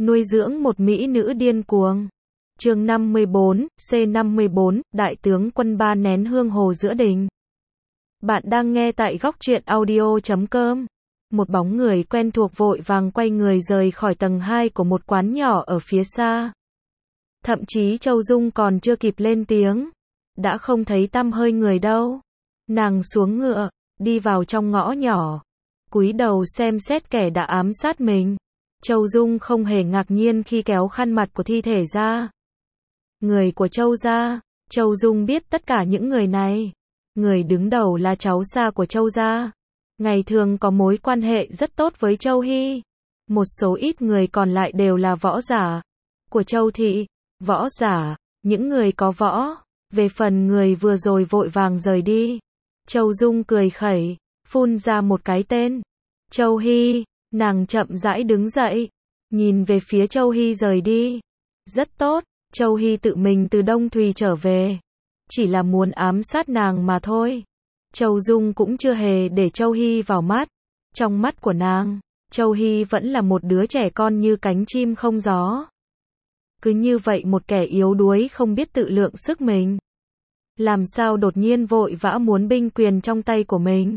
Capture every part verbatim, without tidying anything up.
Nuôi dưỡng một mỹ nữ điên cuồng. Chương năm mươi bốn, C năm mươi bốn, Đại tướng quân ba nén hương hồ giữa đình. Bạn đang nghe tại góc truyện audio chấm com. Một bóng người quen thuộc vội vàng quay người rời khỏi tầng hai của một quán nhỏ ở phía xa. Thậm chí Châu Dung còn chưa kịp lên tiếng, đã không thấy tăm hơi người đâu. Nàng xuống ngựa, đi vào trong ngõ nhỏ, cúi đầu xem xét kẻ đã ám sát mình. Châu Dung không hề ngạc nhiên khi kéo khăn mặt của thi thể ra. Người của Châu gia. Châu Dung biết tất cả những người này. Người đứng đầu là cháu xa của Châu gia. Ngày thường có mối quan hệ rất tốt với Châu Hy. Một số ít người còn lại đều là võ giả của Châu thị. Võ giả, những người có võ. Về phần người vừa rồi vội vàng rời đi, Châu Dung cười khẩy, phun ra một cái tên. Châu Hy. Nàng chậm rãi đứng dậy, nhìn về phía Châu Hy rời đi. Rất tốt, Châu Hy tự mình từ Đông Thùy trở về, chỉ là muốn ám sát nàng mà thôi. Châu Dung cũng chưa hề để Châu Hy vào mắt. Trong mắt của nàng, Châu Hy vẫn là một đứa trẻ con như cánh chim không gió. Cứ như vậy một kẻ yếu đuối không biết tự lượng sức mình, làm sao đột nhiên vội vã muốn binh quyền trong tay của mình.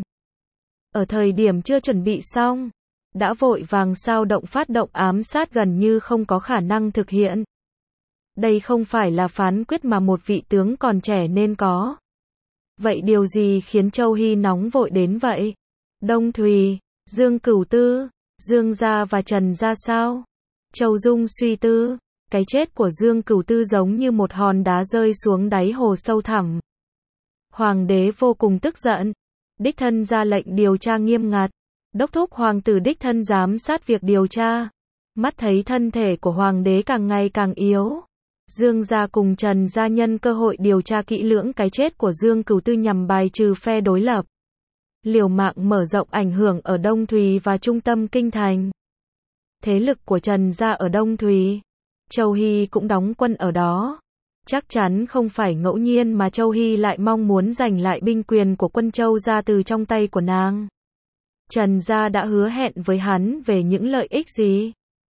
Ở thời điểm chưa chuẩn bị xong, đã vội vàng sao động phát động ám sát gần như không có khả năng thực hiện. Đây không phải là phán quyết mà một vị tướng còn trẻ nên có. Vậy điều gì khiến Châu Hy nóng vội đến vậy? Đông Thùy, Dương Cửu Tư, Dương gia và Trần gia sao? Châu Dung suy tư, cái chết của Dương Cửu Tư giống như một hòn đá rơi xuống đáy hồ sâu thẳm. Hoàng đế vô cùng tức giận, đích thân ra lệnh điều tra nghiêm ngặt. Đốc thúc hoàng tử đích thân giám sát việc điều tra. Mắt thấy thân thể của hoàng đế càng ngày càng yếu, Dương gia cùng Trần gia nhân cơ hội điều tra kỹ lưỡng cái chết của Dương Cửu Tư nhằm bài trừ phe đối lập, liều mạng mở rộng ảnh hưởng ở Đông Thùy và trung tâm kinh thành. Thế lực của Trần gia ở Đông Thùy, Châu Hy cũng đóng quân ở đó. Chắc chắn không phải ngẫu nhiên mà Châu Hy lại mong muốn giành lại binh quyền của quân Châu gia từ trong tay của nàng. Trần gia đã hứa hẹn với hắn về những lợi ích gì?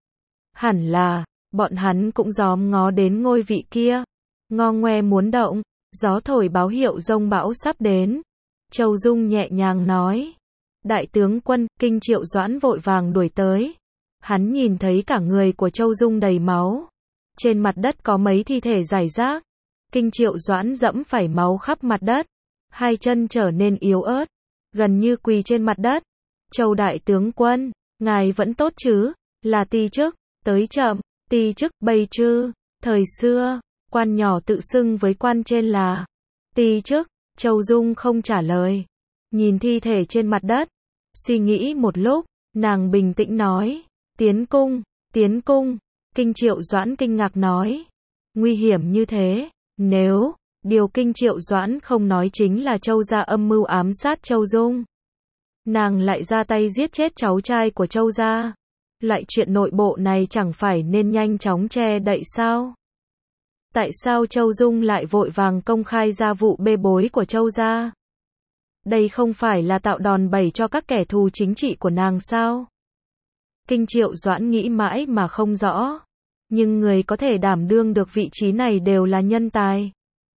Hẳn là, bọn hắn cũng dòm ngó đến ngôi vị kia. Ngo ngoe muốn động, gió thổi báo hiệu giông bão sắp đến. Châu Dung nhẹ nhàng nói. Đại tướng quân, Kinh Triệu Doãn vội vàng đuổi tới. Hắn nhìn thấy cả người của Châu Dung đầy máu. Trên mặt đất có mấy thi thể rải rác. Kinh Triệu Doãn dẫm phải máu khắp mặt đất. Hai chân trở nên yếu ớt, gần như quỳ trên mặt đất. Châu đại tướng quân, ngài vẫn tốt chứ? Là ti chức, tới chậm, ti chức, bầy trư. Thời xưa, quan nhỏ tự xưng với quan trên là ti chức. Châu Dung không trả lời, nhìn thi thể trên mặt đất, suy nghĩ một lúc, nàng bình tĩnh nói, tiến cung, tiến cung. Kinh Triệu Doãn kinh ngạc nói, nguy hiểm như thế, nếu, điều Kinh Triệu Doãn không nói chính là Châu gia âm mưu ám sát Châu Dung. Nàng lại ra tay giết chết cháu trai của Châu gia. Loại chuyện nội bộ này chẳng phải nên nhanh chóng che đậy sao? Tại sao Châu Dung lại vội vàng công khai ra vụ bê bối của Châu gia? Đây không phải là tạo đòn bẩy cho các kẻ thù chính trị của nàng sao? Kinh Triệu Doãn nghĩ mãi mà không rõ. Nhưng người có thể đảm đương được vị trí này đều là nhân tài.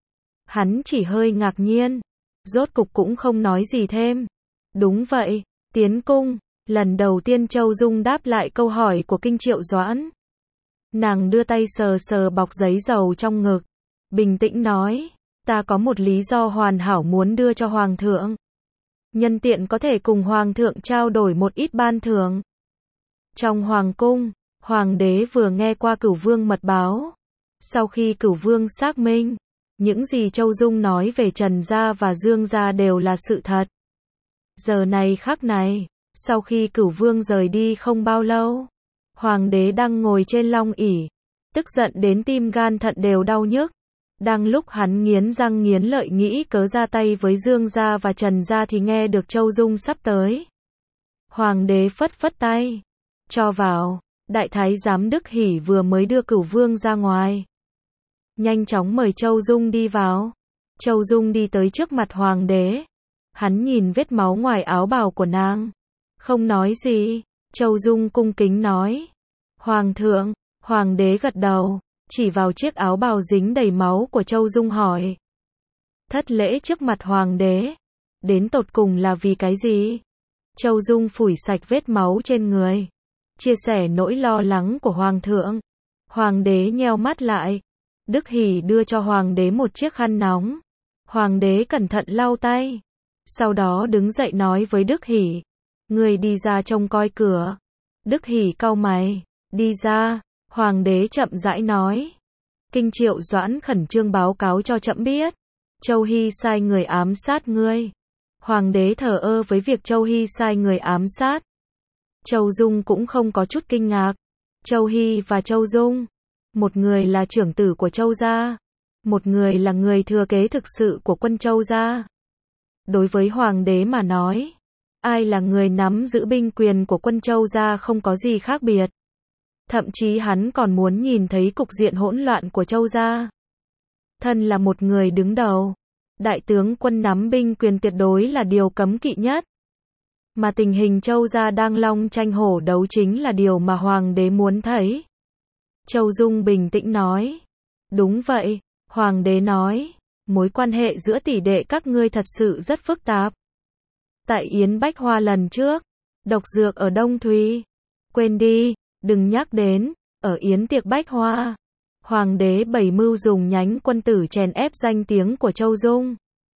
Hắn chỉ hơi ngạc nhiên, rốt cục cũng không nói gì thêm. Đúng vậy, tiến cung. Lần đầu tiên Châu Dung đáp lại câu hỏi của Kinh Triệu Doãn. Nàng đưa tay sờ sờ bọc giấy dầu trong ngực, bình tĩnh nói, ta có một lý do hoàn hảo muốn đưa cho Hoàng thượng. Nhân tiện có thể cùng Hoàng thượng trao đổi một ít ban thưởng. Trong Hoàng cung, Hoàng đế vừa nghe qua Cửu Vương mật báo. Sau khi Cửu Vương xác minh, những gì Châu Dung nói về Trần gia và Dương gia đều là sự thật. Giờ này khắc này, sau khi Cửu Vương rời đi không bao lâu, Hoàng đế đang ngồi trên long ỷ, tức giận đến tim gan thận đều đau nhức. Đang lúc hắn nghiến răng nghiến lợi nghĩ cớ ra tay với Dương gia và Trần gia thì nghe được Châu Dung sắp tới. Hoàng đế phất phất tay, cho vào. Đại thái giám Đức Hỉ vừa mới đưa Cửu Vương ra ngoài, nhanh chóng mời Châu Dung đi vào. Châu Dung đi tới trước mặt Hoàng đế. Hắn nhìn vết máu ngoài áo bào của nàng, không nói gì. Châu Dung cung kính nói, Hoàng thượng, Hoàng đế gật đầu, chỉ vào chiếc áo bào dính đầy máu của Châu Dung hỏi. Thất lễ trước mặt hoàng đế, đến tột cùng là vì cái gì? Châu Dung phủi sạch vết máu trên người, chia sẻ nỗi lo lắng của hoàng thượng. Hoàng đế nheo mắt lại. Đức Hỷ đưa cho hoàng đế một chiếc khăn nóng. Hoàng đế cẩn thận lau tay, sau đó đứng dậy nói với Đức Hỷ, người đi ra trông coi cửa. Đức Hỷ cau mày, đi ra. Hoàng đế chậm rãi nói, Kinh Triệu Doãn khẩn trương báo cáo cho trẫm biết, Châu Hy sai người ám sát ngươi. Hoàng đế thờ ơ với việc Châu Hy sai người ám sát. Châu Dung cũng không có chút kinh ngạc. Châu Hy và Châu Dung, một người là trưởng tử của Châu gia, một người là người thừa kế thực sự của quân Châu gia. Đối với hoàng đế mà nói, ai là người nắm giữ binh quyền của quân Châu gia không có gì khác biệt. Thậm chí hắn còn muốn nhìn thấy cục diện hỗn loạn của Châu gia. Thân là một người đứng đầu, đại tướng quân nắm binh quyền tuyệt đối là điều cấm kỵ nhất. Mà tình hình Châu gia đang long tranh hổ đấu chính là điều mà hoàng đế muốn thấy. Châu Dung bình tĩnh nói, đúng vậy. Hoàng đế nói, mối quan hệ giữa tỷ đệ các ngươi thật sự rất phức tạp. Tại Yến Bách Hoa lần trước, độc dược ở Đông Thùy, quên đi, đừng nhắc đến. Ở Yến tiệc Bách Hoa, hoàng đế bày mưu dùng nhánh quân tử chèn ép danh tiếng của Châu Dung.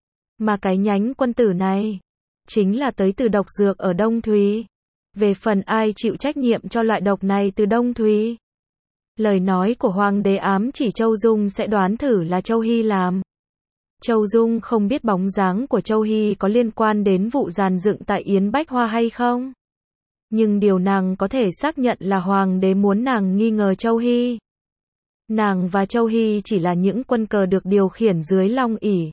Mà cái nhánh quân tử này, chính là tới từ độc dược ở Đông Thùy. Về phần ai chịu trách nhiệm cho loại độc này từ Đông Thùy, lời nói của hoàng đế ám chỉ Châu Dung sẽ đoán thử là Châu Hy làm. Châu Dung không biết bóng dáng của Châu Hy có liên quan đến vụ giàn dựng tại Yến Bách Hoa hay không. Nhưng điều nàng có thể xác nhận là hoàng đế muốn nàng nghi ngờ Châu Hy. Nàng và Châu Hy chỉ là những quân cờ được điều khiển dưới long ỷ,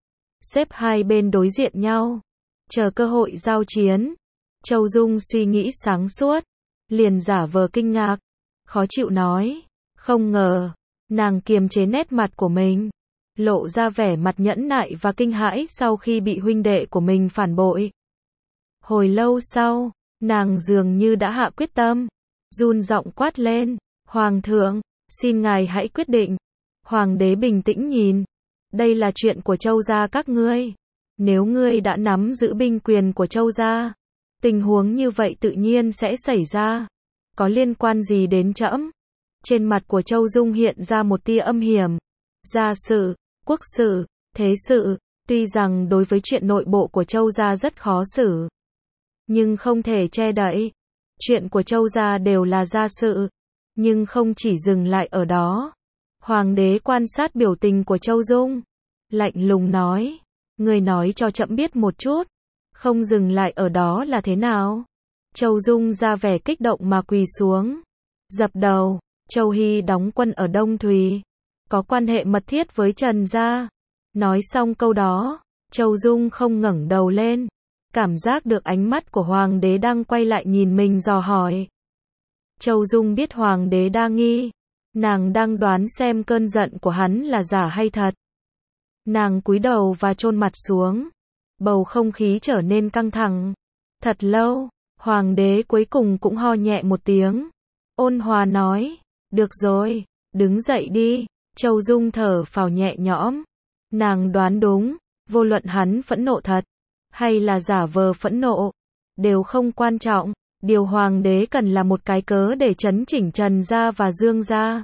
xếp hai bên đối diện nhau, chờ cơ hội giao chiến. Châu Dung suy nghĩ sáng suốt, liền giả vờ kinh ngạc, khó chịu nói, không ngờ. Nàng kiềm chế nét mặt của mình, lộ ra vẻ mặt nhẫn nại và kinh hãi sau khi bị huynh đệ của mình phản bội. Hồi lâu sau, nàng dường như đã hạ quyết tâm, run giọng quát lên, Hoàng thượng, xin ngài hãy quyết định. Hoàng đế bình tĩnh nhìn, đây là chuyện của Châu gia các ngươi. Nếu ngươi đã nắm giữ binh quyền của Châu gia, tình huống như vậy tự nhiên sẽ xảy ra. Có liên quan gì đến trẫm? Trên mặt của Châu Dung hiện ra một tia âm hiểm. Gia sự, quốc sự, thế sự, tuy rằng đối với chuyện nội bộ của Châu gia rất khó xử, nhưng không thể che đậy. Chuyện của Châu gia đều là gia sự, nhưng không chỉ dừng lại ở đó. Hoàng đế quan sát biểu tình của Châu Dung, lạnh lùng nói, ngươi nói cho trẫm biết một chút, không dừng lại ở đó là thế nào? Châu Dung ra vẻ kích động mà quỳ xuống, dập đầu. Châu Hy đóng quân ở Đông Thùy, có quan hệ mật thiết với Trần gia. Nói xong câu đó, Châu Dung không ngẩng đầu lên, cảm giác được ánh mắt của hoàng đế đang quay lại nhìn mình dò hỏi. Châu Dung biết hoàng đế đa nghi, nàng đang đoán xem cơn giận của hắn là giả hay thật. Nàng cúi đầu và chôn mặt xuống, bầu không khí trở nên căng thẳng. Thật lâu, hoàng đế cuối cùng cũng ho nhẹ một tiếng, ôn hòa nói, được rồi, đứng dậy đi. Châu Dung thở phào nhẹ nhõm, nàng đoán đúng, vô luận hắn phẫn nộ thật, hay là giả vờ phẫn nộ, đều không quan trọng. Điều hoàng đế cần là một cái cớ để chấn chỉnh Trần gia và Dương gia.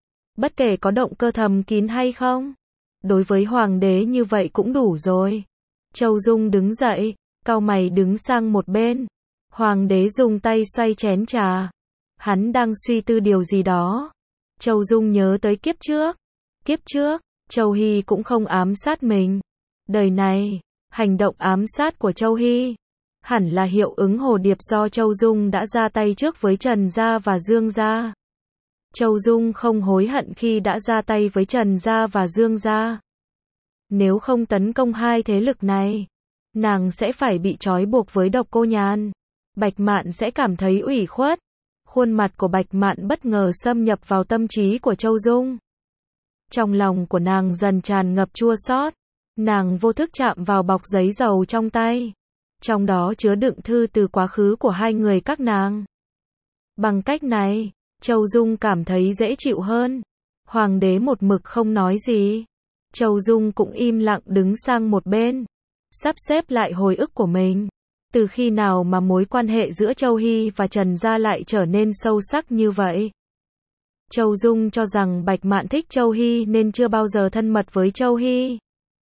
Bất kể có động cơ thầm kín hay không, đối với hoàng đế như vậy cũng đủ rồi. Châu Dung đứng dậy, cau mày đứng sang một bên. Hoàng đế dùng tay xoay chén trà, hắn đang suy tư điều gì đó. Châu Dung nhớ tới kiếp trước. Kiếp trước, Châu Hy cũng không ám sát mình. Đời này, hành động ám sát của Châu Hy hẳn là hiệu ứng hồ điệp do Châu Dung đã ra tay trước với Trần gia và Dương gia. Châu Dung không hối hận khi đã ra tay với Trần gia và Dương gia. Nếu không tấn công hai thế lực này, nàng sẽ phải bị trói buộc với Độc Cô Nhàn. Bạch Mạn sẽ cảm thấy ủy khuất. Khuôn mặt của Bạch Mạn bất ngờ xâm nhập vào tâm trí của Châu Dung. Trong lòng của nàng dần tràn ngập chua xót. Nàng vô thức chạm vào bọc giấy dầu trong tay. Trong đó chứa đựng thư từ quá khứ của hai người các nàng. Bằng cách này, Châu Dung cảm thấy dễ chịu hơn. Hoàng đế một mực không nói gì. Châu Dung cũng im lặng đứng sang một bên, sắp xếp lại hồi ức của mình. Từ khi nào mà mối quan hệ giữa Châu Hy và Trần Gia lại trở nên sâu sắc như vậy? Châu Dung cho rằng Bạch Mạn thích Châu Hy nên chưa bao giờ thân mật với Châu Hy.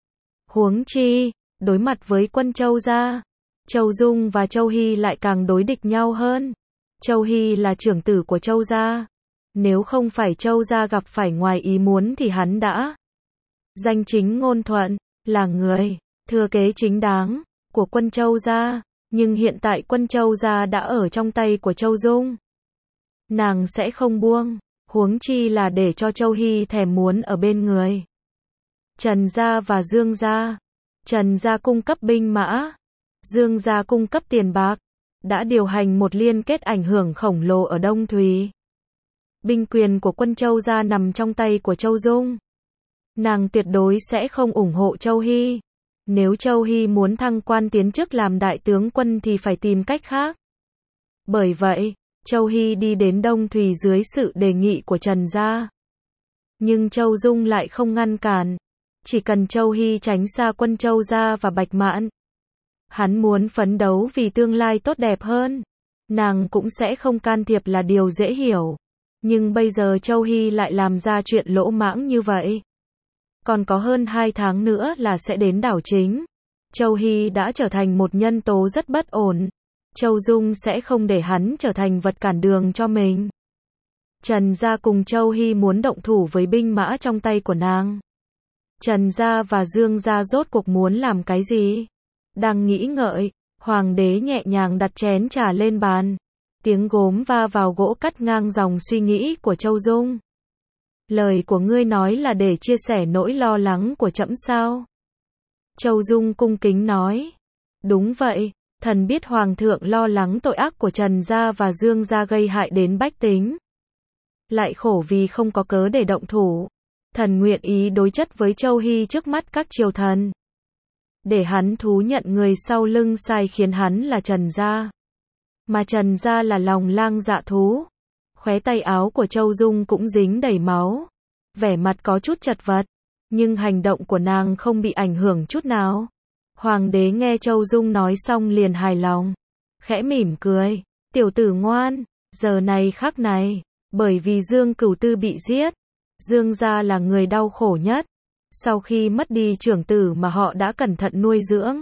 Huống chi, đối mặt với quân Châu Gia, Châu Dung và Châu Hy lại càng đối địch nhau hơn. Châu Hy là trưởng tử của Châu Gia. Nếu không phải Châu Gia gặp phải ngoài ý muốn thì hắn đã danh chính ngôn thuận, là người thừa kế chính đáng của quân Châu Gia. Nhưng hiện tại quân Châu Gia đã ở trong tay của Châu Dung. Nàng sẽ không buông, huống chi là để cho Châu Hy thèm muốn ở bên người. Trần Gia và Dương Gia. Trần Gia cung cấp binh mã, Dương Gia cung cấp tiền bạc, đã điều hành một liên kết ảnh hưởng khổng lồ ở Đông Thùy. Binh quyền của quân Châu Gia nằm trong tay của Châu Dung. Nàng tuyệt đối sẽ không ủng hộ Châu Hy. Nếu Châu Hy muốn thăng quan tiến chức làm đại tướng quân thì phải tìm cách khác. Bởi vậy, Châu Hy đi đến Đông Thùy dưới sự đề nghị của Trần Gia. Nhưng Châu Dung lại không ngăn cản. Chỉ cần Châu Hy tránh xa quân Châu Gia và Bạch Mạn, hắn muốn phấn đấu vì tương lai tốt đẹp hơn, nàng cũng sẽ không can thiệp là điều dễ hiểu. Nhưng bây giờ Châu Hy lại làm ra chuyện lỗ mãng như vậy. Còn có hơn hai tháng nữa là sẽ đến đảo chính. Châu Hy đã trở thành một nhân tố rất bất ổn. Châu Dung sẽ không để hắn trở thành vật cản đường cho mình. Trần Gia cùng Châu Hy muốn động thủ với binh mã trong tay của nàng. Trần Gia và Dương Gia rốt cuộc muốn làm cái gì? Đang nghĩ ngợi, Hoàng đế nhẹ nhàng đặt chén trà lên bàn. Tiếng gốm va vào gỗ cắt ngang dòng suy nghĩ của Châu Dung. Lời của ngươi nói là để chia sẻ nỗi lo lắng của trẫm sao? Châu Dung cung kính nói. Đúng vậy, thần biết Hoàng thượng lo lắng tội ác của Trần Gia và Dương Gia gây hại đến bách tính. Lại khổ vì không có cớ để động thủ. Thần nguyện ý đối chất với Châu Hy trước mắt các triều thần. Để hắn thú nhận người sau lưng sai khiến hắn là Trần Gia. Mà Trần Gia là lòng lang dạ thú. Khóe tay áo của Châu Dung cũng dính đầy máu. Vẻ mặt có chút chật vật. Nhưng hành động của nàng không bị ảnh hưởng chút nào. Hoàng đế nghe Châu Dung nói xong liền hài lòng. Khẽ mỉm cười. Tiểu tử ngoan, giờ này khắc này, bởi vì Dương Cửu Tư bị giết, Dương Gia là người đau khổ nhất. Sau khi mất đi trưởng tử mà họ đã cẩn thận nuôi dưỡng.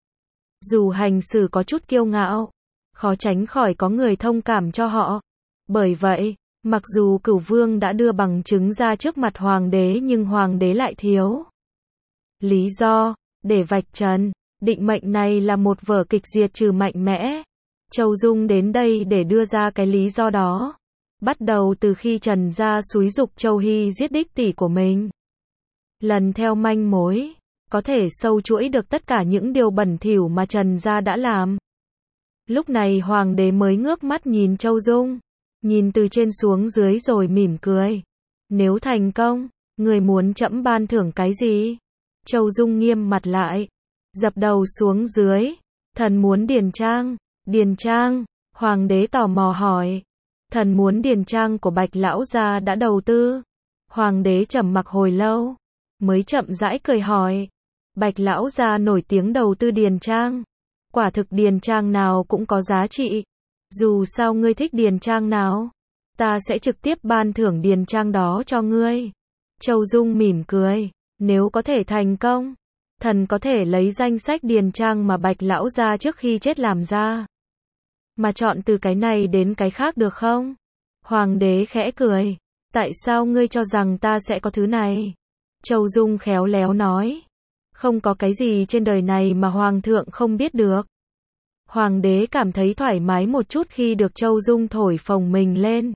Dù hành xử có chút kiêu ngạo, khó tránh khỏi có người thông cảm cho họ. Bởi vậy, mặc dù Cửu Vương đã đưa bằng chứng ra trước mặt Hoàng đế nhưng Hoàng đế lại thiếu lý do để vạch trần. Định mệnh này là một vở kịch diệt trừ mạnh mẽ. Châu Dung đến đây để đưa ra cái lý do đó. Bắt đầu từ khi Trần Gia xúi giục Châu Hy giết đích tỷ của mình. Lần theo manh mối, có thể sâu chuỗi được tất cả những điều bẩn thỉu mà Trần Gia đã làm. Lúc này Hoàng đế mới ngước mắt nhìn Châu Dung, nhìn từ trên xuống dưới rồi mỉm cười. Nếu thành công, người muốn trẫm ban thưởng cái gì? Châu Dung nghiêm mặt lại, dập đầu xuống dưới. Thần muốn điền trang. Điền trang? Hoàng đế tò mò hỏi. Thần muốn điền trang của Bạch lão gia đã đầu tư. Hoàng đế trầm mặc hồi lâu, mới chậm rãi cười hỏi. Bạch lão gia nổi tiếng đầu tư điền trang. Quả thực điền trang nào cũng có giá trị. Dù sao ngươi thích điền trang nào, ta sẽ trực tiếp ban thưởng điền trang đó cho ngươi. Châu Dung mỉm cười. Nếu có thể thành công, thần có thể lấy danh sách điền trang mà Bạch lão gia trước khi chết làm ra, mà chọn từ cái này đến cái khác được không? Hoàng đế khẽ cười. Tại sao ngươi cho rằng ta sẽ có thứ này? Châu Dung khéo léo nói. Không có cái gì trên đời này mà Hoàng thượng không biết được. Hoàng đế cảm thấy thoải mái một chút khi được Châu Dung thổi phồng mình lên.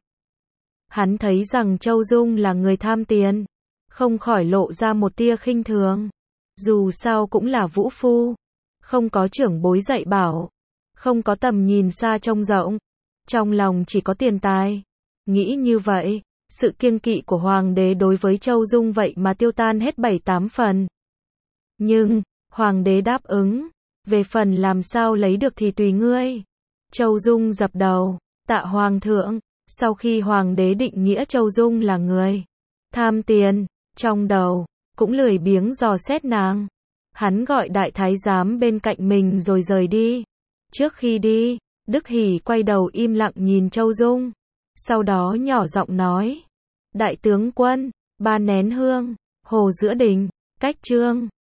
Hắn thấy rằng Châu Dung là người tham tiền, không khỏi lộ ra một tia khinh thường. Dù sao cũng là vũ phu, không có trưởng bối dạy bảo, không có tầm nhìn xa trông rộng, trong lòng chỉ có tiền tài. Nghĩ như vậy, sự kiêng kỵ của Hoàng đế đối với Châu Dung vậy mà tiêu tan hết bảy tám phần. Nhưng, Hoàng đế đáp ứng, về phần làm sao lấy được thì tùy ngươi. Châu Dung dập đầu, tạ Hoàng thượng. Sau khi hoàng đế định nghĩa Châu Dung là người tham tiền, trong đầu cũng lười biếng dò xét nàng. Hắn gọi đại thái giám bên cạnh mình rồi rời đi. Trước khi đi, Đức Hỷ quay đầu im lặng nhìn Châu Dung. Sau đó nhỏ giọng nói. Đại tướng quân, ba nén hương, hồ giữa đình, cách trương.